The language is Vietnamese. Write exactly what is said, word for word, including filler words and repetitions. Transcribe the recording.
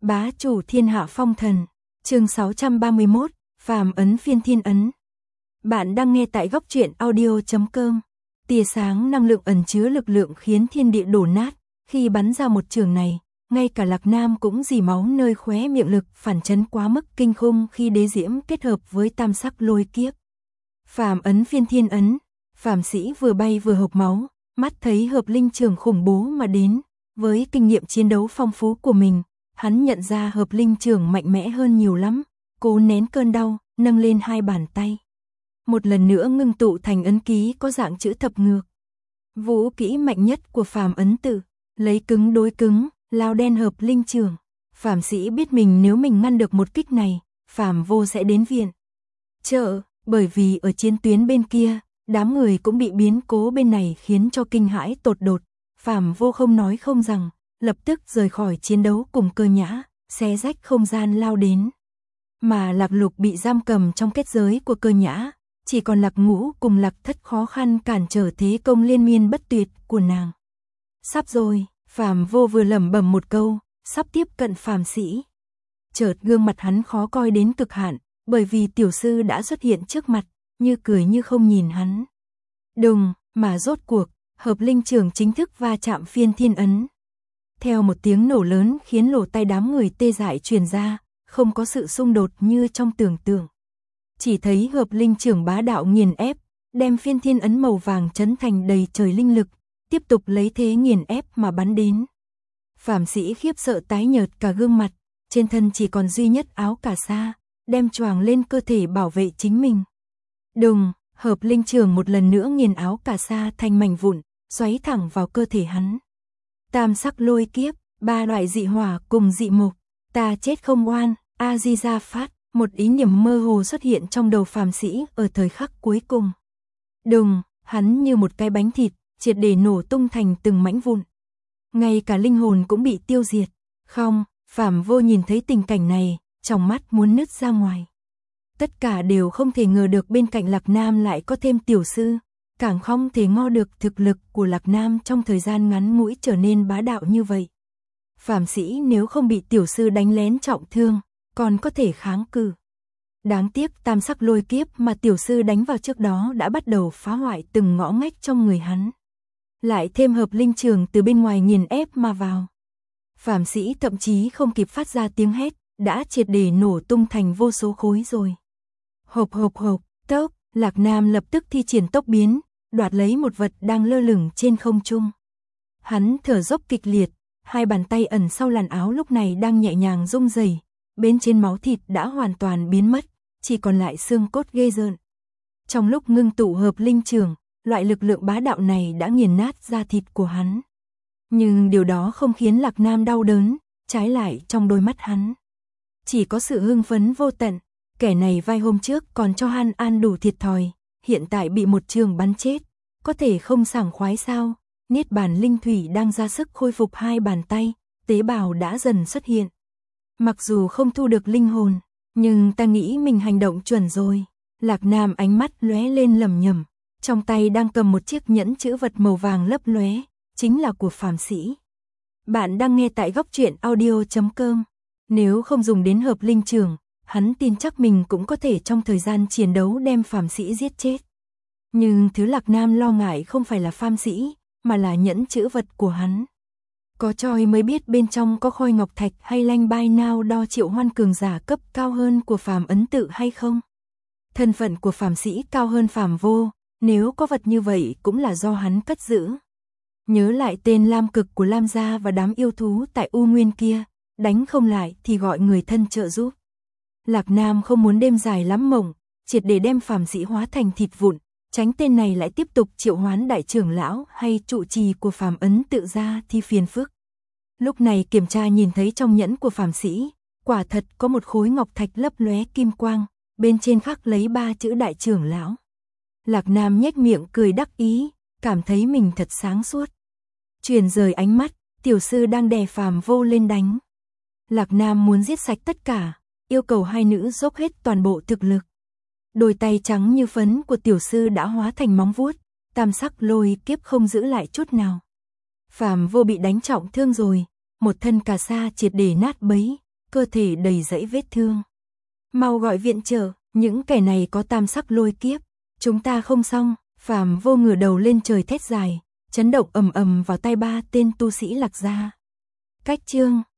Bá chủ thiên hạ phong thần, chương sáu trăm ba mươi mốt, phàm ấn phiên thiên ấn. Bạn đang nghe tại góc truyện audio chấm com. Tia sáng năng lượng ẩn chứa lực lượng khiến thiên địa đổ nát, khi bắn ra một trường này, ngay cả Lạc Nam cũng rỉ máu nơi khóe miệng, lực phản chấn quá mức kinh khủng khi đế diễm kết hợp với tam sắc lôi kiếp. Phàm ấn phiên thiên ấn, phàm sĩ vừa bay vừa hộc máu, mắt thấy hợp linh trường khủng bố mà đến, với kinh nghiệm chiến đấu phong phú của mình, hắn nhận ra hợp linh trường mạnh mẽ hơn nhiều lắm, cố nén cơn đau, nâng lên hai bàn tay. Một lần nữa ngưng tụ thành ấn ký có dạng chữ thập ngược. Vũ kỹ mạnh nhất của phàm ấn tự, lấy cứng đối cứng, lao đen hợp linh trường. Phàm sĩ biết mình nếu mình ngăn được một kích này, phàm vô sẽ đến viện trợ, bởi vì ở chiến tuyến bên kia, đám người cũng bị biến cố bên này khiến cho kinh hãi tột đột. Phàm vô không nói không rằng, lập tức rời khỏi chiến đấu cùng Cơ Nhã, xé rách không gian lao đến. Mà Lạc Lục bị giam cầm trong kết giới của Cơ Nhã, chỉ còn Lạc Ngũ cùng Lạc Thất khó khăn cản trở thế công liên miên bất tuyệt của nàng. Sắp rồi, phàm vô vừa lẩm bẩm một câu, sắp tiếp cận phàm sĩ. Chợt gương mặt hắn khó coi đến cực hạn, bởi vì tiểu sư đã xuất hiện trước mặt, như cười như không nhìn hắn. Đùng, mà rốt cuộc, hợp linh trường chính thức va chạm phiên thiên ấn. Theo một tiếng nổ lớn khiến lỗ tai đám người tê dại truyền ra, không có sự xung đột như trong tưởng tượng. Chỉ thấy hợp linh trường bá đạo nghiền ép, đem phiên thiên ấn màu vàng chấn thành đầy trời linh lực, tiếp tục lấy thế nghiền ép mà bắn đến. Phàm sĩ khiếp sợ tái nhợt cả gương mặt, trên thân chỉ còn duy nhất áo cà sa, đem choàng lên cơ thể bảo vệ chính mình. Đùng, hợp linh trường một lần nữa nghiền áo cà sa thành mảnh vụn, xoáy thẳng vào cơ thể hắn. Tam sắc lôi kiếp, ba loại dị hỏa cùng dị mộc, ta chết không oan, A Di Đà Phát, một ý niệm mơ hồ xuất hiện trong đầu phàm sĩ ở thời khắc cuối cùng. Đùng, hắn như một cái bánh thịt, triệt để nổ tung thành từng mảnh vụn. Ngay cả linh hồn cũng bị tiêu diệt. Không, phàm vô nhìn thấy tình cảnh này, trong mắt muốn nứt ra ngoài. Tất cả đều không thể ngờ được bên cạnh Lạc Nam lại có thêm tiểu sư, càng không thể ngờ được thực lực của Lạc Nam trong thời gian ngắn ngủi trở nên bá đạo như vậy. Phàm sĩ nếu không bị tiểu sư đánh lén trọng thương, còn có thể kháng cự. Đáng tiếc tam sắc lôi kiếp mà tiểu sư đánh vào trước đó đã bắt đầu phá hoại từng ngõ ngách trong người hắn. Lại thêm hợp linh trường từ bên ngoài nghiền ép mà vào. Phàm sĩ thậm chí không kịp phát ra tiếng hét, đã triệt để nổ tung thành vô số khối rồi. Hộp hộp hộp, tốc, Lạc Nam lập tức thi triển tốc biến, đoạt lấy một vật đang lơ lửng trên không trung. Hắn thở dốc kịch liệt, hai bàn tay ẩn sau làn áo lúc này đang nhẹ nhàng rung rẩy, bên trên máu thịt đã hoàn toàn biến mất, chỉ còn lại xương cốt ghê rợn. Trong lúc ngưng tụ hợp linh trường, loại lực lượng bá đạo này đã nghiền nát da thịt của hắn. Nhưng điều đó không khiến Lạc Nam đau đớn, trái lại trong đôi mắt hắn chỉ có sự hưng phấn vô tận. Kẻ này vai hôm trước còn cho Han An đủ thiệt thòi, hiện tại bị một trường bắn chết, có thể không sảng khoái sao? Niết bàn linh thủy đang ra sức khôi phục hai bàn tay, tế bào đã dần xuất hiện. Mặc dù không thu được linh hồn, nhưng ta nghĩ mình hành động chuẩn rồi. Lạc Nam ánh mắt lóe lên lẩm nhẩm, trong tay đang cầm một chiếc nhẫn chữ vật màu vàng lấp lóe, chính là của phàm sĩ. Bạn đang nghe tại góc truyện audio chấm com. Nếu không dùng đến hợp linh trường, hắn tin chắc mình cũng có thể trong thời gian chiến đấu đem phàm sĩ giết chết. Nhưng thứ Lạc Nam lo ngại không phải là phàm sĩ, mà là nhẫn chữ vật của hắn. Có choi mới biết bên trong có khôi ngọc thạch hay lanh bai nao đo triệu hoan cường giả cấp cao hơn của phàm ấn tự hay không. Thân phận của phàm sĩ cao hơn phàm vô, nếu có vật như vậy cũng là do hắn cất giữ. Nhớ lại tên Lam Cực của Lam gia và đám yêu thú tại U Nguyên kia, đánh không lại thì gọi người thân trợ giúp. Lạc Nam không muốn đêm dài lắm mộng, triệt để đem phàm sĩ hóa thành thịt vụn, tránh tên này lại tiếp tục triệu hoán đại trưởng lão hay trụ trì của phàm ấn tự ra thì phiền phức. Lúc này kiểm tra nhìn thấy trong nhẫn của phàm sĩ, quả thật có một khối ngọc thạch lấp lóe kim quang, bên trên khắc lấy ba chữ đại trưởng lão. Lạc Nam nhếch miệng cười đắc ý, cảm thấy mình thật sáng suốt. Chuyển rời ánh mắt, tiểu sư đang đè phàm vô lên đánh. Lạc Nam muốn giết sạch tất cả, yêu cầu hai nữ dốc hết toàn bộ thực lực. Đôi tay trắng như phấn của tiểu sư đã hóa thành móng vuốt, tam sắc lôi kiếp không giữ lại chút nào. Phàm vô bị đánh trọng thương rồi, một thân cà sa triệt để nát bấy, cơ thể đầy dẫy vết thương. Mau gọi viện trợ, những kẻ này có tam sắc lôi kiếp, chúng ta không xong. Phàm Vô ngửa đầu lên trời thét dài, chấn động ầm ầm vào tai ba tên tu sĩ Lạc gia. Cách chương